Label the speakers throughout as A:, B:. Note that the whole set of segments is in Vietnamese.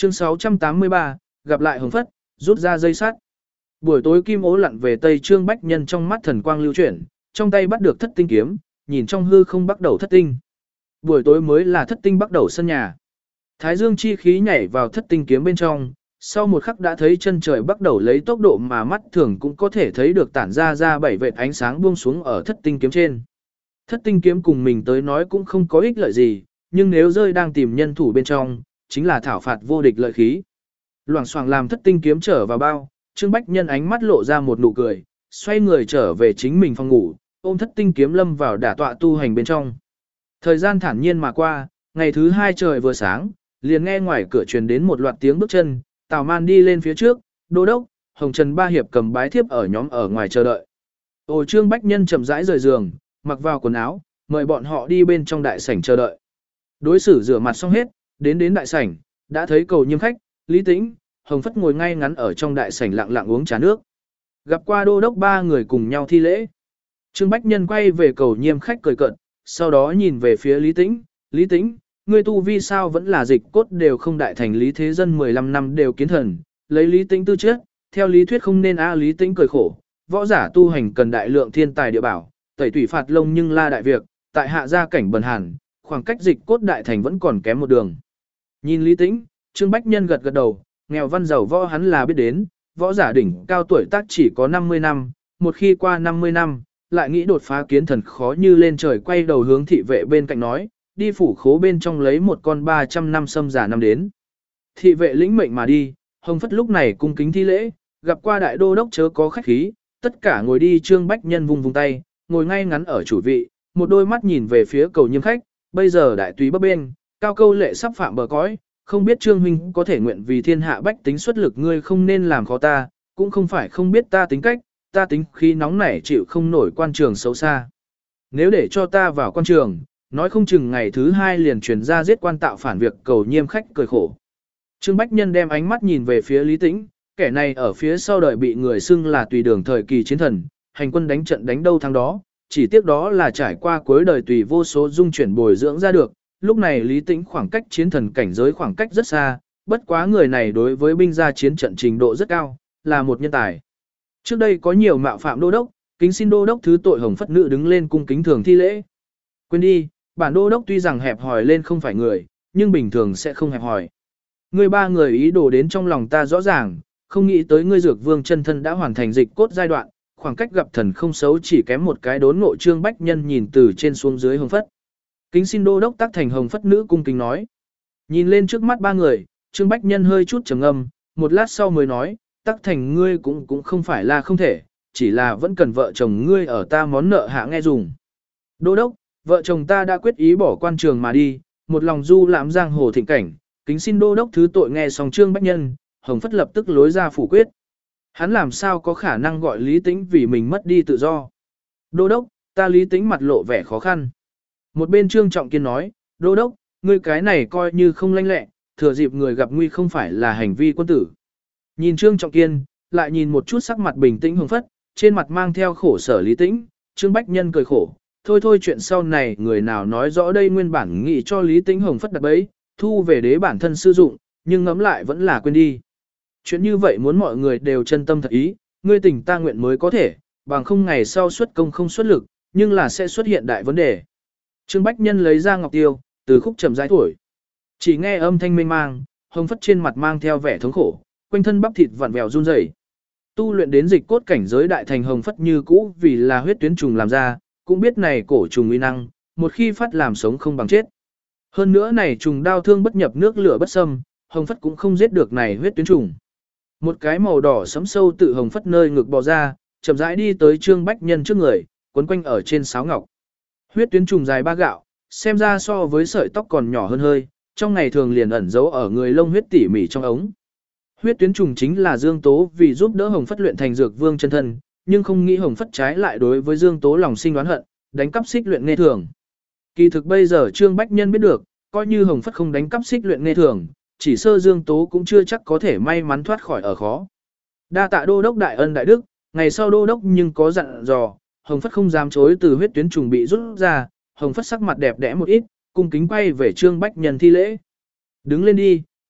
A: Chương 683, gặp lại Hồng Phất, rút ra dây sắt. Buổi tối Kim Ố lặn về Tây Trương Bách Nhân trong mắt thần quang lưu chuyển, trong tay bắt được thất tinh kiếm, nhìn trong hư không bắt đầu thất tinh. Buổi tối mới là thất tinh bắt đầu sân nhà. Thái dương chi khí nhảy vào thất tinh kiếm bên trong, sau một khắc đã thấy chân trời bắt đầu lấy tốc độ mà mắt thường cũng có thể thấy được tản ra 7 vệt ánh sáng buông xuống ở thất tinh kiếm trên. Thất tinh kiếm cùng mình tới nói cũng không có ích lợi gì, nhưng nếu rơi đang tìm nhân thủ bên trong, chính là thảo phạt vô địch lợi khí. Loảng xoảng làm thất tinh kiếm trở vào bao, Trương Bách Nhân ánh mắt lộ ra một nụ cười, xoay người trở về chính mình phòng ngủ, ôm thất tinh kiếm lâm vào đả tọa tu hành bên trong. Thời gian thản nhiên mà qua, ngày thứ 2 trời vừa sáng, liền nghe ngoài cửa truyền đến một loạt tiếng bước chân, Tào Man đi lên phía trước, đô đốc, Hồng Trần Ba Hiệp cầm bái thiếp ở nhóm ở ngoài chờ đợi. Trương Bách Nhân chậm rãi rời giường, mặc vào quần áo, mời bọn họ đi bên trong đại sảnh chờ đợi. Đối xử rửa mặt xong hết, đến đại sảnh, đã thấy Cầu Nhiêm khách, Lý Tĩnh, Hồng Phất ngồi ngay ngắn ở trong đại sảnh lặng lặng uống trà nước. Gặp qua đô đốc 3 người cùng nhau thi lễ. Trương Bách Nhân quay về Cầu Nhiêm khách cười cợt, sau đó nhìn về phía Lý Tĩnh, Lý Tĩnh, ngươi tu vi sao vẫn là dịch cốt đều không đại thành Lý Thế Dân 15 năm đều kiến thần, lấy Lý Tĩnh tư chất, theo lý thuyết không nên Lý Tĩnh cười khổ, võ giả tu hành cần đại lượng thiên tài địa bảo, tẩy tủy phạt lông nhưng la đại việc, tại hạ gia cảnh bần hàn, khoảng cách dịch cốt đại thành vẫn còn kém một đường. Nhìn Lý Tĩnh, Trương Bách Nhân gật gật đầu, nghèo văn giàu võ hắn là biết đến, võ giả đỉnh cao tuổi tác chỉ có 50 năm, một khi qua 50 năm, lại nghĩ đột phá kiến thần khó như lên trời, quay đầu hướng thị vệ bên cạnh nói, đi phủ khố bên trong lấy một con 300 năm sâm giả năm đến. Thị vệ lĩnh mệnh mà đi, Hồng Phất lúc này cung kính thi lễ, gặp qua đại đô đốc chớ có khách khí, tất cả ngồi đi. Trương Bách Nhân vung vung tay, ngồi ngay ngắn ở chủ vị, một đôi mắt nhìn về phía Cầu Nhiêm khách, bây giờ đại túy bấp bên, cao câu lệ sắp phạm bờ cõi, không biết Trương huynh có thể nguyện vì thiên hạ bách tính xuất lực, ngươi không nên làm khó ta, cũng không phải không biết ta tính cách, ta tính khí nóng nảy chịu không nổi quan trường xấu xa. Nếu để cho ta vào quan trường, nói không chừng ngày thứ 2 liền truyền ra giết quan tạo phản việc. Cầu Nhiêm khách cười khổ. Trương Bách Nhân đem ánh mắt nhìn về phía Lý Tĩnh, kẻ này ở phía sau đời bị người xưng là tùy đường thời kỳ chiến thần, hành quân đánh trận đánh đâu thắng đó, chỉ tiếc đó là trải qua cuối đời tùy vô số dung chuyển bồi dưỡng ra được. Lúc này Lý Tĩnh khoảng cách chiến thần cảnh giới khoảng cách rất xa, bất quá người này đối với binh gia chiến trận trình độ rất cao, là một nhân tài. Trước đây có nhiều mạo phạm đô đốc, kính xin đô đốc thứ tội. Hồng Phất nữ đứng lên cung kính thường thi lễ. Quên đi, bản đô đốc tuy rằng hẹp hòi lên không phải người, nhưng bình thường sẽ không hẹp hòi. Ngươi 3 người ý đồ đến trong lòng ta rõ ràng, không nghĩ tới ngươi Dược Vương chân thân đã hoàn thành dịch cốt giai đoạn, khoảng cách gặp thần không xấu chỉ kém một cái đốn ngộ. Trương Bách Nhân nhìn từ trên xuống dưới Hồng Phất. Kính xin đô đốc tác thành. Hồng Phất nữ cung kính nói. Nhìn lên trước mắt 3 người, Trương Bách Nhân hơi chút trầm ngâm, một lát sau mới nói, tác thành ngươi cũng không phải là không thể, chỉ là vẫn cần vợ chồng ngươi ở ta món nợ hạ nghe dùng. Đô đốc, vợ chồng ta đã quyết ý bỏ quan trường mà đi, một lòng du lãm giang hồ thịnh cảnh, kính xin đô đốc thứ tội. Nghe xong Trương Bách Nhân, Hồng Phất lập tức lối ra phủ quyết. Hắn làm sao có khả năng gọi Lý Tĩnh vì mình mất đi tự do. Đô đốc, ta Lý Tĩnh mặt lộ vẻ khó khăn. Một bên Trương Trọng Kiên nói, đô đốc, ngươi cái này coi như không lanh lẹ, thừa dịp người gặp nguy không phải là hành vi quân tử. Nhìn Trương Trọng Kiên, lại nhìn một chút sắc mặt bình tĩnh Hồng Phất, trên mặt mang theo khổ sở Lý Tĩnh, Trương Bách Nhân cười khổ, thôi chuyện sau này người nào nói rõ đây nguyên bản nghĩ cho Lý Tĩnh. Hồng Phất đặt bẫy, thu về đế bản thân sử dụng, nhưng ngẫm lại vẫn là quên đi. Chuyện như vậy muốn mọi người đều chân tâm thật ý, ngươi tình ta nguyện mới có thể, bằng không ngày sau xuất công không xuất lực, nhưng là sẽ xuất hiện đại vấn đề. Trương Bách Nhân lấy ra ngọc tiêu, từ khúc trầm rãi thổi. Chỉ nghe âm thanh mênh mang, Hồng Phất trên mặt mang theo vẻ thống khổ, quanh thân bắp thịt vặn vẹo run rẩy. Tu luyện đến dịch cốt cảnh giới đại thành Hồng Phất như cũ vì là huyết tuyến trùng làm ra, cũng biết này cổ trùng uy năng, một khi phát làm sống không bằng chết. Hơn nữa này trùng đao thương bất nhập nước lửa bất xâm, Hồng Phất cũng không giết được này huyết tuyến trùng. Một cái màu đỏ sẫm sâu tự Hồng Phất nơi ngực bò ra, chậm rãi đi tới Trương Bách Nhân trước người, quấn quanh ở trên sáo ngọc. Huyết tuyến trùng dài 3 gạo, xem ra so với sợi tóc còn nhỏ hơn hơi, trong ngày thường liền ẩn giấu ở người lông huyết tỉ mỉ trong ống. Huyết tuyến trùng chính là Dương Tố vì giúp đỡ Hồng Phất luyện thành Dược Vương chân thân, nhưng không nghĩ Hồng Phất trái lại đối với Dương Tố lòng sinh oán hận, đánh cắp xích luyện nghe thường. Kỳ thực bây giờ Trương Bách Nhân biết được, coi như Hồng Phất không đánh cắp xích luyện nghe thường, chỉ sơ Dương Tố cũng chưa chắc có thể may mắn thoát khỏi ở khó. Đa tạ đô đốc đại ân đại đức, ngày sau đô đốc nhưng có dặn dò, Hồng Phất không dám chối từ huyết tuyến trùng bị rút ra, Hồng Phất sắc mặt đẹp đẽ một ít, cung kính quay về Trương Bách Nhân thi lễ. Đứng lên đi,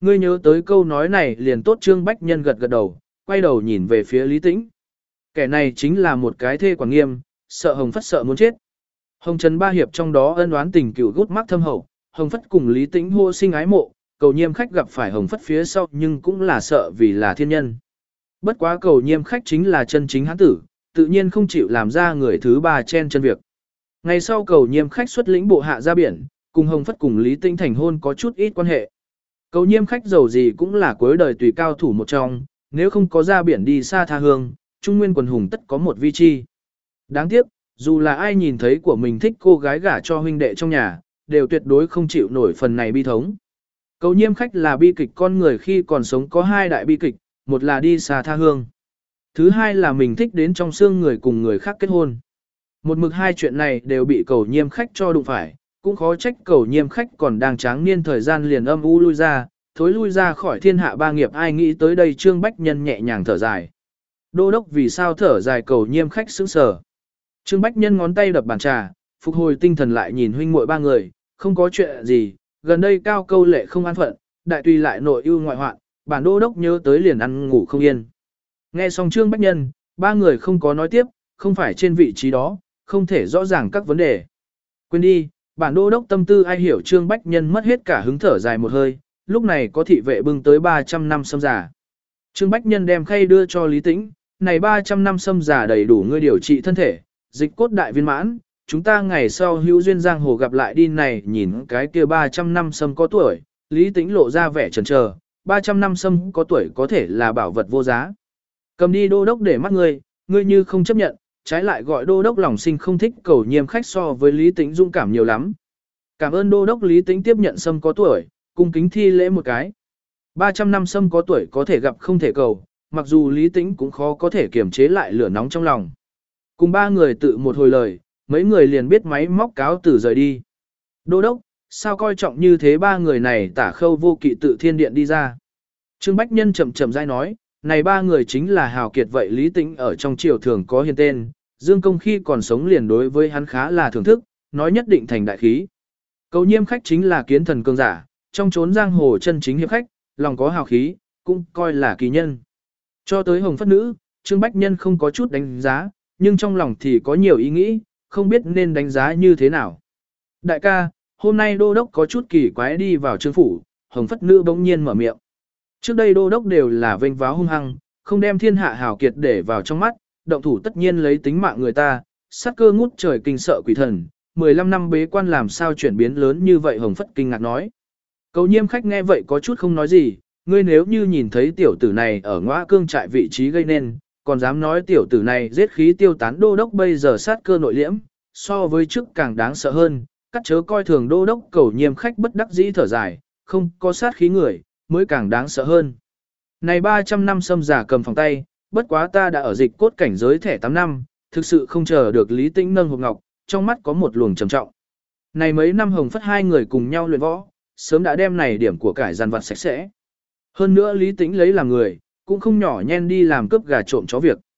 A: Ngươi nhớ tới câu nói này liền tốt. Trương Bách Nhân gật gật đầu, quay đầu nhìn về phía Lý Tĩnh. Kẻ này chính là một cái thê quản nghiêm, sợ Hồng Phất sợ muốn chết. Hồng Trần ba hiệp trong đó ân oán tình cựu gút mắc thâm hậu, Hồng Phất cùng Lý Tĩnh hô sinh ái mộ, Cầu Nhiêm khách gặp phải Hồng Phất phía sau nhưng cũng là sợ vì là thiên nhân. Bất quá Cầu Nhiêm khách chính là chân chính hán tử, tự nhiên không chịu làm ra người thứ ba chen chân việc. Ngày sau Cầu Nhiêm khách xuất lĩnh bộ hạ ra biển, cùng Hồng Phất cùng Lý Tĩnh thành hôn có chút ít quan hệ. Cầu Nhiêm khách giàu gì cũng là cuối đời tùy cao thủ một trong, nếu không có ra biển đi xa tha hương, Trung Nguyên quần hùng tất có một vi chi. Đáng tiếc, dù là ai nhìn thấy của mình thích cô gái gả cho huynh đệ trong nhà, đều tuyệt đối không chịu nổi phần này bi thống. Cầu Nhiêm khách là bi kịch con người khi còn sống có hai đại bi kịch, một là đi xa tha hương. Thứ hai là mình thích đến trong xương người cùng người khác kết hôn. Một mực hai chuyện này đều bị Cầu Nhiêm khách cho đụng phải, cũng khó trách Cầu Nhiêm khách còn đang tráng niên thời gian liền âm u lui ra, thối lui ra khỏi thiên hạ ba nghiệp. Ai nghĩ tới đây. Trương Bách Nhân nhẹ nhàng thở dài. Đô đốc vì sao thở dài? Cầu Nhiêm khách sững sờ. Trương Bách Nhân ngón tay đập bàn trà, phục hồi tinh thần lại nhìn huynh muội ba người, không có chuyện gì, gần đây Cao Câu Lệ không an phận, đại tùy lại nội ưu ngoại hoạn, bản đô đốc nhớ tới liền ăn ngủ không yên. Nghe xong Trương Bách Nhân, ba người không có nói tiếp, không phải trên vị trí đó, không thể rõ ràng các vấn đề. Quên đi, bản đô đốc tâm tư ai hiểu. Trương Bách Nhân mất hết cả hứng, thở dài một hơi, lúc này có thị vệ bưng tới 300 năm sâm giả. Trương Bách Nhân đem khay đưa cho Lý Tĩnh, này 300 năm sâm giả đầy đủ ngươi điều trị thân thể, dịch cốt đại viên mãn, chúng ta ngày sau hữu duyên giang hồ gặp lại đi. Này nhìn cái kia 300 năm sâm có tuổi, Lý Tĩnh lộ ra vẻ chần chờ, 300 năm sâm có tuổi có thể là bảo vật vô giá. Cầm đi đô đốc để mắt ngươi, ngươi như không chấp nhận, trái lại gọi đô đốc lòng sinh không thích. Cầu Nhiêm khách so với Lý Tĩnh dũng cảm nhiều lắm. Cảm ơn đô đốc. Lý Tĩnh tiếp nhận sâm có tuổi, cung kính thi lễ một cái. 300 năm sâm có tuổi có thể gặp không thể cầu, mặc dù Lý Tĩnh cũng khó có thể kiềm chế lại lửa nóng trong lòng. Cùng ba người tự một hồi lời, mấy người liền biết máy móc cáo từ rời đi. Đô đốc, sao coi trọng như thế? Ba người này Tả Khâu Vô Kỵ tự thiên điện đi ra. Trương Bách Nhân chậm chậm rãi nói, này ba người chính là hào kiệt vậy. Lý Tĩnh ở trong triều thường có hiền tên, Dương Công khi còn sống liền đối với hắn khá là thưởng thức, nói nhất định thành đại khí. Cầu Nhiêm khách chính là kiến thần cường giả, trong chốn giang hồ chân chính hiệp khách, lòng có hào khí, cũng coi là kỳ nhân. Cho tới Hồng Phất nữ, Trương Bách Nhân không có chút đánh giá, nhưng trong lòng thì có nhiều ý nghĩ, không biết nên đánh giá như thế nào. Đại ca, hôm nay đô đốc có chút kỳ quái. Đi vào Trương phủ, Hồng Phất nữ bỗng nhiên mở miệng. Trước đây đô đốc đều là vênh váo hung hăng, không đem thiên hạ hào kiệt để vào trong mắt, động thủ tất nhiên lấy tính mạng người ta, sát cơ ngút trời kinh sợ quỷ thần, 15 năm bế quan làm sao chuyển biến lớn như vậy? Hồng Phất kinh ngạc nói. Cầu Nhiêm khách nghe vậy có chút không nói gì, ngươi nếu như nhìn thấy tiểu tử này ở Ngõa Cương trại vị trí gây nên, còn dám nói tiểu tử này giết khí tiêu tán. Đô đốc bây giờ sát cơ nội liễm, so với trước càng đáng sợ hơn, cắt chớ coi thường đô đốc. Cầu Nhiêm khách bất đắc dĩ thở dài, không có sát khí người, mới càng đáng sợ hơn. Này 300 năm sâm giả cầm phòng tay, bất quá ta đã ở dịch cốt cảnh giới thẻ 8 năm, thực sự không chờ được. Lý Tĩnh nâng hộp ngọc, trong mắt có một luồng trầm trọng. Này mấy năm Hồng Phất hai người cùng nhau luyện võ, sớm đã đem này điểm của cải dàn vặt sạch sẽ. Hơn nữa Lý Tĩnh lấy làm người, cũng không nhỏ nhen đi làm cướp gà trộm chó việc.